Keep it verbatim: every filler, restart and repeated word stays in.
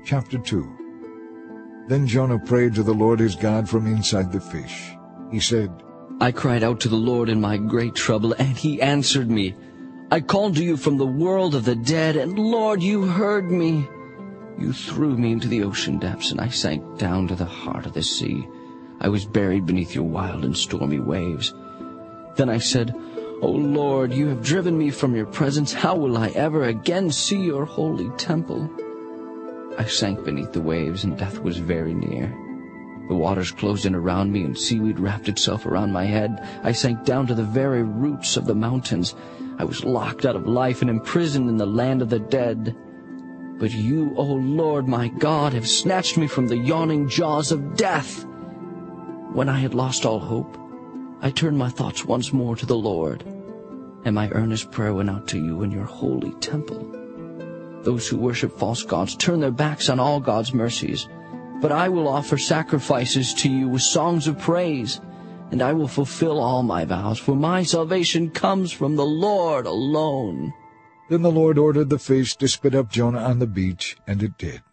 Chapter two. Then Jonah prayed to the Lord his God from inside the fish. He said, I cried out to the Lord in my great trouble, and he answered me. I called to you from the world of the dead, and Lord, you heard me. You threw me into the ocean depths, and I sank down to the heart of the sea. I was buried beneath your wild and stormy waves. Then I said, O Lord, you have driven me from your presence. How will I ever again see your holy temple? I sank beneath the waves, and death was very near. The waters closed in around me, and seaweed wrapped itself around my head. I sank down to the very roots of the mountains. I was locked out of life and imprisoned in the land of the dead. But you, O Lord my God, have snatched me from the yawning jaws of death. When I had lost all hope, I turned my thoughts once more to the Lord, and my earnest prayer went out to you in your holy temple. Those who worship false gods turn their backs on all God's mercies. But I will offer sacrifices to you with songs of praise, and I will fulfill all my vows, for my salvation comes from the Lord alone. Then the Lord ordered the fish to spit up Jonah on the beach, and it did.